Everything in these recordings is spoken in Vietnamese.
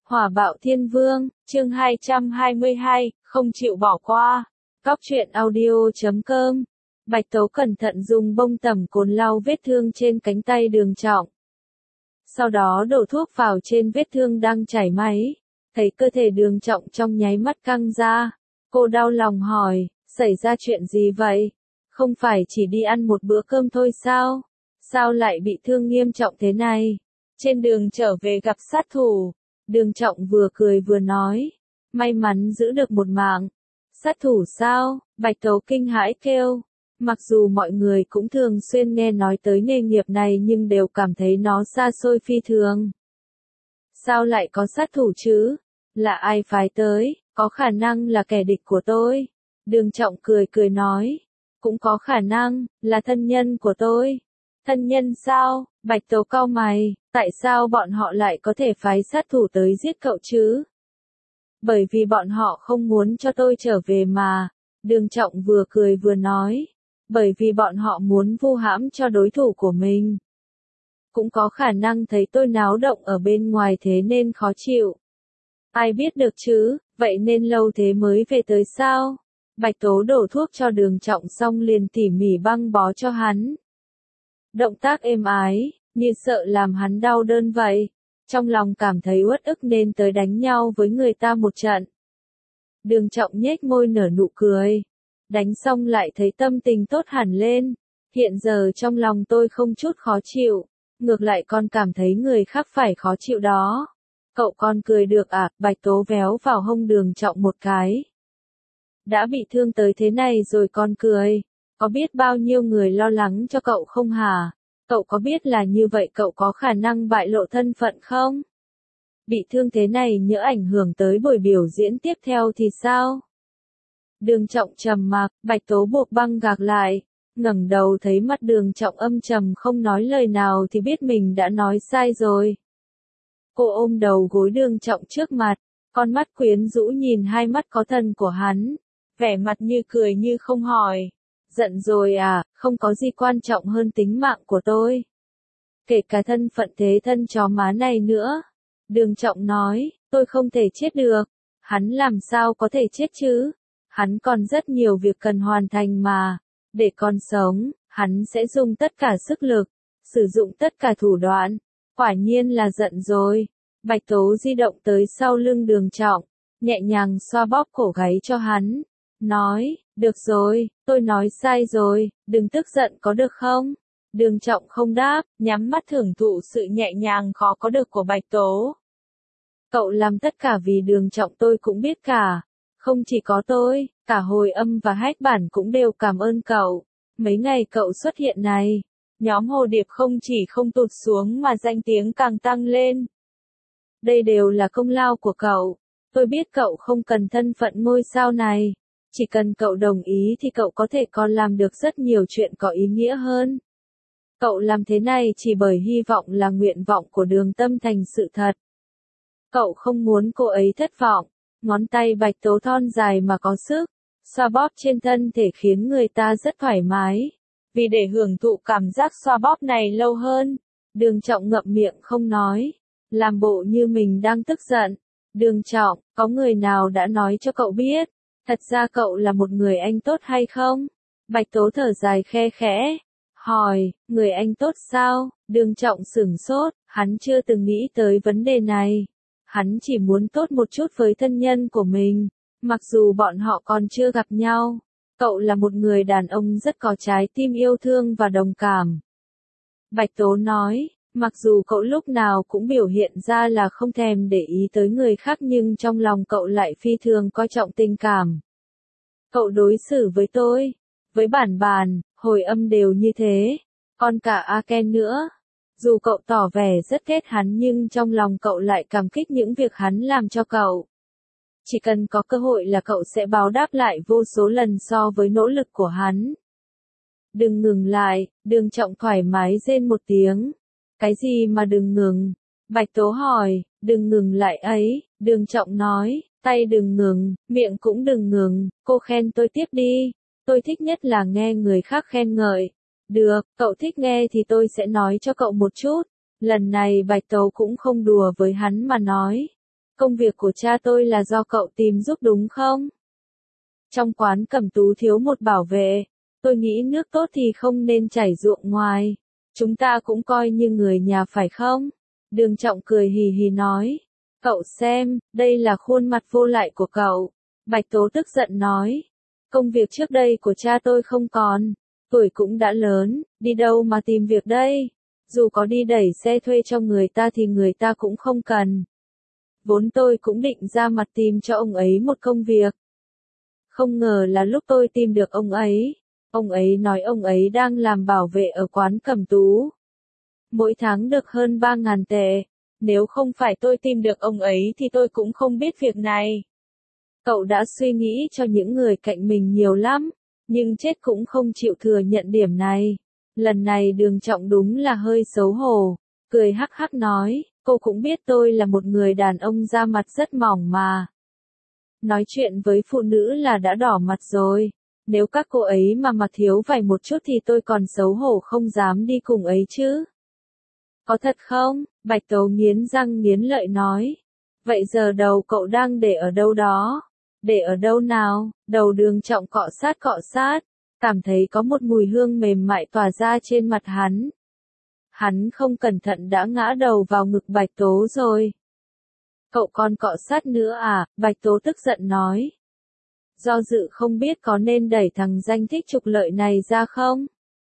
Hỏa bạo thiên vương, chương 222, không chịu bỏ qua. Góc truyện audio.com. Bạch Tố cẩn thận dùng bông tẩm cồn lau vết thương trên cánh tay Đường Trọng. Sau đó đổ thuốc vào trên vết thương đang chảy máu. Thấy cơ thể Đường Trọng trong nháy mắt căng ra. Cô đau lòng hỏi, xảy ra chuyện gì vậy? Không phải chỉ đi ăn một bữa cơm thôi sao? Sao lại bị thương nghiêm trọng thế này? Trên đường trở về gặp sát thủ. Đường Trọng vừa cười vừa nói, may mắn giữ được một mạng. Sát thủ sao? Bạch Tố kinh hãi kêu. Mặc dù mọi người cũng thường xuyên nghe nói tới nghề nghiệp này nhưng đều cảm thấy nó xa xôi phi thường. Sao lại có sát thủ chứ? Là ai phái tới? Có khả năng là kẻ địch của tôi. Đường Trọng cười cười nói, cũng có khả năng là thân nhân của tôi. Thân nhân sao? Bạch Tố cau mày, tại sao bọn họ lại có thể phái sát thủ tới giết cậu chứ? Bởi vì bọn họ không muốn cho tôi trở về mà. Đường Trọng vừa cười vừa nói, bởi vì bọn họ muốn vu hãm cho đối thủ của mình. Cũng có khả năng thấy tôi náo động ở bên ngoài thế nên khó chịu. Ai biết được chứ, vậy nên lâu thế mới về tới sao? Bạch Tố đổ thuốc cho Đường Trọng xong liền tỉ mỉ băng bó cho hắn. Động tác êm ái, như sợ làm hắn đau đớn vậy. Trong lòng cảm thấy uất ức nên tới đánh nhau với người ta một trận. Đường Trọng nhếch môi nở nụ cười. Đánh xong lại thấy tâm tình tốt hẳn lên. Hiện giờ trong lòng tôi không chút khó chịu. Ngược lại còn cảm thấy người khác phải khó chịu đó. Cậu còn cười được à? Bạch Tố véo vào hông Đường Trọng một cái. Đã bị thương tới thế này rồi còn cười. Có biết bao nhiêu người lo lắng cho cậu không hả? Cậu có biết là như vậy cậu có khả năng bại lộ thân phận không? Bị thương thế này nhỡ ảnh hưởng tới buổi biểu diễn tiếp theo thì sao? Đường Trọng trầm mặc, Bạch Tố buộc băng gạc lại, ngẩng đầu thấy mắt Đường Trọng âm trầm không nói lời nào thì biết mình đã nói sai rồi. Cô ôm đầu gối Đường Trọng trước mặt, con mắt quyến rũ nhìn hai mắt có thần của hắn, vẻ mặt như cười như không hỏi. Giận rồi à, không có gì quan trọng hơn tính mạng của tôi. Kể cả thân phận thế thân chó má này nữa. Đường Trọng nói, tôi không thể chết được. Hắn làm sao có thể chết chứ? Hắn còn rất nhiều việc cần hoàn thành mà. Để còn sống, hắn sẽ dùng tất cả sức lực, sử dụng tất cả thủ đoạn. Quả nhiên là giận rồi. Bạch Tố di động tới sau lưng Đường Trọng, nhẹ nhàng xoa bóp cổ gáy cho hắn. Nói, được rồi, tôi nói sai rồi, đừng tức giận có được không? Đường Trọng không đáp, nhắm mắt thưởng thụ sự nhẹ nhàng khó có được của Bạch Tố. Cậu làm tất cả vì Đường Trọng tôi cũng biết cả. Không chỉ có tôi, cả Hồi Âm và Hách Bản cũng đều cảm ơn cậu. Mấy ngày cậu xuất hiện này, nhóm Hồ Điệp không chỉ không tụt xuống mà danh tiếng càng tăng lên. Đây đều là công lao của cậu. Tôi biết cậu không cần thân phận ngôi sao này. Chỉ cần cậu đồng ý thì cậu có thể còn làm được rất nhiều chuyện có ý nghĩa hơn. Cậu làm thế này chỉ bởi hy vọng là nguyện vọng của Đường Tâm thành sự thật. Cậu không muốn cô ấy thất vọng. Ngón tay Bạch Tố thon dài mà có sức, xoa bóp trên thân thể khiến người ta rất thoải mái. Vì để hưởng thụ cảm giác xoa bóp này lâu hơn, Đường Trọng ngậm miệng không nói, làm bộ như mình đang tức giận. Đường Trọng, có người nào đã nói cho cậu biết? Thật ra cậu là một người anh tốt hay không? Bạch Tố thở dài khe khẽ, hỏi, người anh tốt sao? Đường Trọng sửng sốt, hắn chưa từng nghĩ tới vấn đề này. Hắn chỉ muốn tốt một chút với thân nhân của mình, mặc dù bọn họ còn chưa gặp nhau. Cậu là một người đàn ông rất có trái tim yêu thương và đồng cảm. Bạch Tố nói, mặc dù cậu lúc nào cũng biểu hiện ra là không thèm để ý tới người khác nhưng trong lòng cậu lại phi thường coi trọng tình cảm. Cậu đối xử với tôi, với Bản Bản, Hồi Âm đều như thế, còn cả A Ken nữa. Dù cậu tỏ vẻ rất ghét hắn nhưng trong lòng cậu lại cảm kích những việc hắn làm cho cậu. Chỉ cần có cơ hội là cậu sẽ báo đáp lại vô số lần so với nỗ lực của hắn. Đừng ngừng lại, Đường Trọng thoải mái rên một tiếng. Cái gì mà đừng ngừng? Bạch Tố hỏi, đừng ngừng lại ấy, Đường Trọng nói, tay đừng ngừng, miệng cũng đừng ngừng, cô khen tôi tiếp đi. Tôi thích nhất là nghe người khác khen ngợi. Được, cậu thích nghe thì tôi sẽ nói cho cậu một chút. Lần này Bạch Tố cũng không đùa với hắn mà nói. Công việc của cha tôi là do cậu tìm giúp đúng không? Trong quán Cẩm Tú thiếu một bảo vệ, tôi nghĩ nước tốt thì không nên chảy ruộng ngoài. Chúng ta cũng coi như người nhà phải không? Đường Trọng cười hì hì nói. Cậu xem, đây là khuôn mặt vô lại của cậu. Bạch Tố tức giận nói. Công việc trước đây của cha tôi không còn, tuổi cũng đã lớn, đi đâu mà tìm việc đây? Dù có đi đẩy xe thuê cho người ta thì người ta cũng không cần. Vốn tôi cũng định ra mặt tìm cho ông ấy một công việc. Không ngờ là lúc tôi tìm được ông ấy nói ông ấy đang làm bảo vệ ở quán Cẩm Tú. Mỗi tháng được hơn 3.000 tệ, nếu không phải tôi tìm được ông ấy thì tôi cũng không biết việc này. Cậu đã suy nghĩ cho những người cạnh mình nhiều lắm, nhưng chết cũng không chịu thừa nhận điểm này. Lần này Đường Trọng đúng là hơi xấu hổ, cười hắc hắc nói, cô cũng biết tôi là một người đàn ông da mặt rất mỏng mà. Nói chuyện với phụ nữ là đã đỏ mặt rồi, nếu các cô ấy mà mặc thiếu vải một chút thì tôi còn xấu hổ không dám đi cùng ấy chứ. Có thật không? Bạch Tố nghiến răng nghiến lợi nói. Vậy giờ đầu cậu đang để ở đâu đó? Để ở đâu nào? Đầu Đường Trọng cọ sát, cảm thấy có một mùi hương mềm mại tỏa ra trên mặt hắn. Hắn không cẩn thận đã ngã đầu vào ngực Bạch Tố rồi. Cậu còn cọ sát nữa à? Bạch Tố tức giận nói. Do dự không biết có nên đẩy thằng danh thích trục lợi này ra không?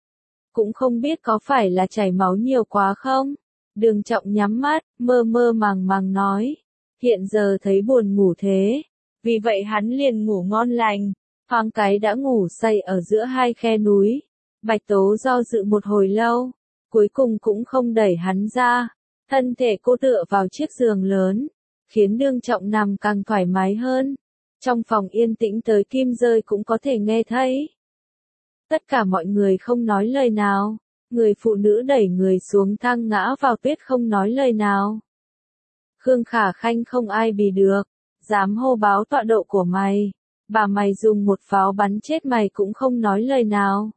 Cũng không biết có phải là chảy máu nhiều quá không? Đường Trọng nhắm mắt, mơ mơ màng màng nói. Hiện giờ thấy buồn ngủ thế. Vì vậy hắn liền ngủ ngon lành. Thoáng cái đã ngủ say ở giữa hai khe núi. Bạch Tố do dự một hồi lâu. Cuối cùng cũng không đẩy hắn ra. Thân thể cô tựa vào chiếc giường lớn. Khiến Đường Trọng nằm càng thoải mái hơn. Trong phòng yên tĩnh tới kim rơi cũng có thể nghe thấy. Tất cả mọi người không nói lời nào. Người phụ nữ đẩy người xuống thang ngã vào tuyết không nói lời nào. Khương Khả Khanh không ai bì được. Dám hô báo tọa độ của mày. Bà mày dùng một pháo bắn chết mày cũng không nói lời nào.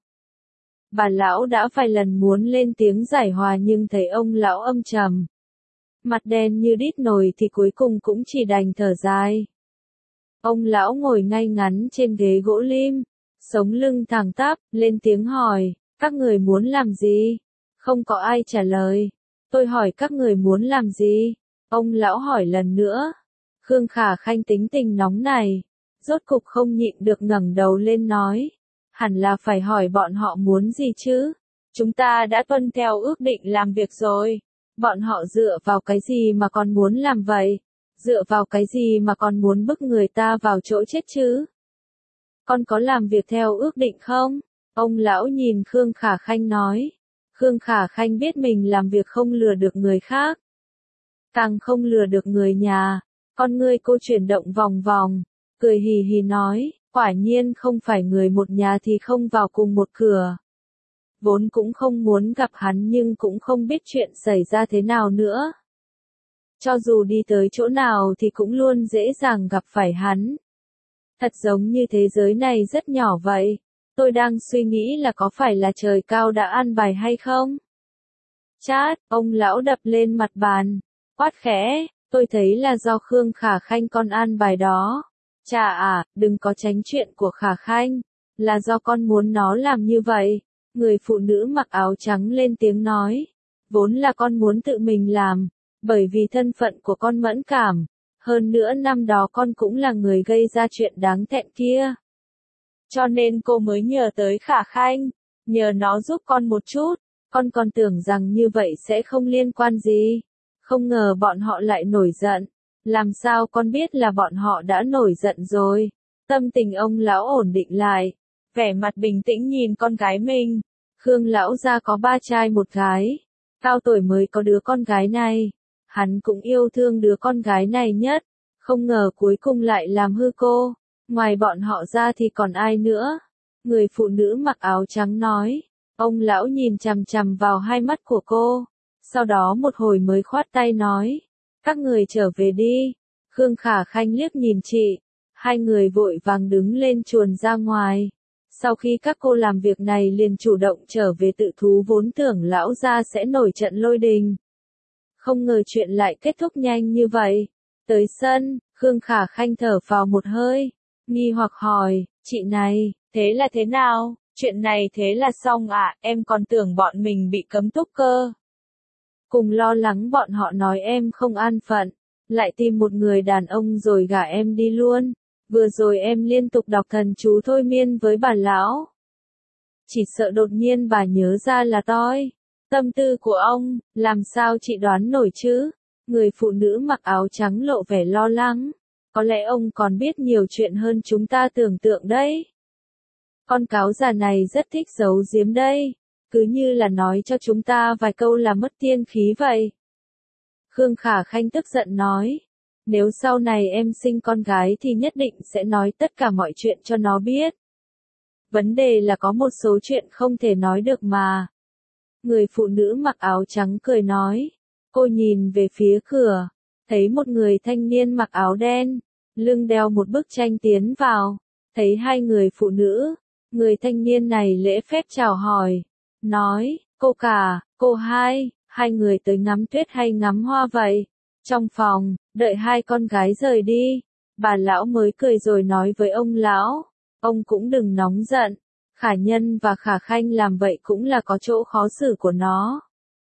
Bà lão đã vài lần muốn lên tiếng giải hòa nhưng thấy ông lão âm trầm. Mặt đen như đít nồi thì cuối cùng cũng chỉ đành thở dài. Ông lão ngồi ngay ngắn trên ghế gỗ lim, sống lưng thẳng tắp, lên tiếng hỏi, các người muốn làm gì? Không có ai trả lời. Tôi hỏi các người muốn làm gì? Ông lão hỏi lần nữa. Khương Khả Khanh tính tình nóng này, rốt cục không nhịn được ngẩng đầu lên nói. Hẳn là phải hỏi bọn họ muốn gì chứ? Chúng ta đã tuân theo ước định làm việc rồi. Bọn họ dựa vào cái gì mà còn muốn làm vậy? Dựa vào cái gì mà còn muốn bức người ta vào chỗ chết chứ? Con có làm việc theo ước định không? Ông lão nhìn Khương Khả Khanh nói. Khương Khả Khanh biết mình làm việc không lừa được người khác. Càng không lừa được người nhà. Con ngươi cô chuyển động vòng vòng. Cười hì hì nói, quả nhiên không phải người một nhà thì không vào cùng một cửa. Vốn cũng không muốn gặp hắn nhưng cũng không biết chuyện xảy ra thế nào nữa. Cho dù đi tới chỗ nào thì cũng luôn dễ dàng gặp phải hắn. Thật giống như thế giới này rất nhỏ vậy. Tôi đang suy nghĩ là có phải là trời cao đã an bài hay không? Chát, ông lão đập lên mặt bàn. Quát khẽ, tôi thấy là do Khương Khả Khanh con an bài đó. Chà à, đừng có tránh chuyện của Khả Khanh. Là do con muốn nó làm như vậy. Người phụ nữ mặc áo trắng lên tiếng nói. Vốn là con muốn tự mình làm. Bởi vì thân phận của con mẫn cảm. Hơn nữa năm đó con cũng là người gây ra chuyện đáng thẹn kia. Cho nên cô mới nhờ tới Khả Khanh. Nhờ nó giúp con một chút. Con còn tưởng rằng như vậy sẽ không liên quan gì. Không ngờ bọn họ lại nổi giận. Làm sao con biết là bọn họ đã nổi giận rồi. Tâm tình ông lão ổn định lại. Vẻ mặt bình tĩnh nhìn con gái mình. Khương lão gia có 3 trai 1 gái. Cao tuổi mới có đứa con gái này. Hắn cũng yêu thương đứa con gái này nhất. Không ngờ cuối cùng lại làm hư cô. Ngoài bọn họ ra thì còn ai nữa? Người phụ nữ mặc áo trắng nói. Ông lão nhìn chằm chằm vào hai mắt của cô. Sau đó một hồi mới khoát tay nói. Các người trở về đi. Khương Khả Khanh liếc nhìn chị. Hai người vội vàng đứng lên chuồn ra ngoài. Sau khi các cô làm việc này liền chủ động trở về tự thú vốn tưởng lão gia sẽ nổi trận lôi đình. Không ngờ chuyện lại kết thúc nhanh như vậy. Tới sân, Khương Khả Khanh thở phào một hơi, nghi hoặc hỏi, chị này, thế là thế nào? Chuyện này thế là xong à, em còn tưởng bọn mình bị cấm túc cơ. Cùng lo lắng bọn họ nói em không an phận, lại tìm một người đàn ông rồi gả em đi luôn. Vừa rồi em liên tục đọc thần chú thôi miên với bà lão. Chỉ sợ đột nhiên bà nhớ ra là tôi. Tâm tư của ông, làm sao chị đoán nổi chứ? Người phụ nữ mặc áo trắng lộ vẻ lo lắng. Có lẽ ông còn biết nhiều chuyện hơn chúng ta tưởng tượng đấy. Con cáo già này rất thích giấu giếm đây. Cứ như là nói cho chúng ta vài câu là mất tiên khí vậy. Khương Khả Khanh tức giận nói. Nếu sau này em sinh con gái thì nhất định sẽ nói tất cả mọi chuyện cho nó biết. Vấn đề là có một số chuyện không thể nói được mà. Người phụ nữ mặc áo trắng cười nói. Cô nhìn về phía cửa, thấy một người thanh niên mặc áo đen, lưng đeo một bức tranh tiến vào, thấy hai người phụ nữ, người thanh niên này lễ phép chào hỏi, nói, cô cả, cô hai người tới ngắm tuyết hay ngắm hoa vậy? Trong phòng, đợi hai con gái rời đi, bà lão mới cười rồi nói với ông lão, ông cũng đừng nóng giận, Khả Nhân và Khả Khanh làm vậy cũng là có chỗ khó xử của nó.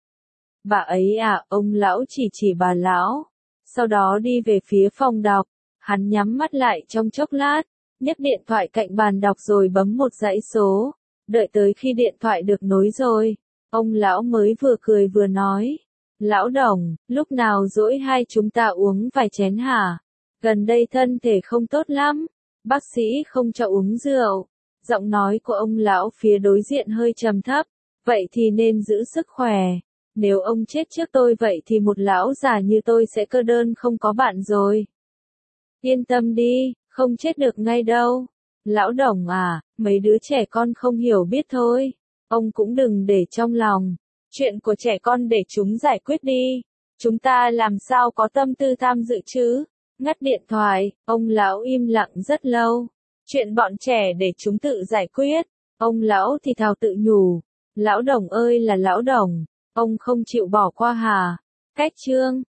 Bà ấy à, ông lão chỉ bà lão. Sau đó đi về phía phòng đọc, hắn nhắm mắt lại trong chốc lát, nhấc điện thoại cạnh bàn đọc rồi bấm một dãy số. Đợi tới khi điện thoại được nối rồi, ông lão mới vừa cười vừa nói. Lão Đồng, lúc nào rỗi hai chúng ta uống vài chén hả? Gần đây thân thể không tốt lắm, bác sĩ không cho uống rượu. Giọng nói của ông lão phía đối diện hơi trầm thấp, vậy thì nên giữ sức khỏe. Nếu ông chết trước tôi vậy thì một lão già như tôi sẽ cơ đơn không có bạn rồi. Yên tâm đi, không chết được ngay đâu. Lão Đồng à, mấy đứa trẻ con không hiểu biết thôi. Ông cũng đừng để trong lòng. Chuyện của trẻ con để chúng giải quyết đi. Chúng ta làm sao có tâm tư tham dự chứ? Ngắt điện thoại, ông lão im lặng rất lâu. Chuyện bọn trẻ để chúng tự giải quyết. Ông lão thì thào tự nhủ. Lão Đồng ơi là lão Đồng. Ông không chịu bỏ qua hả? Cách chương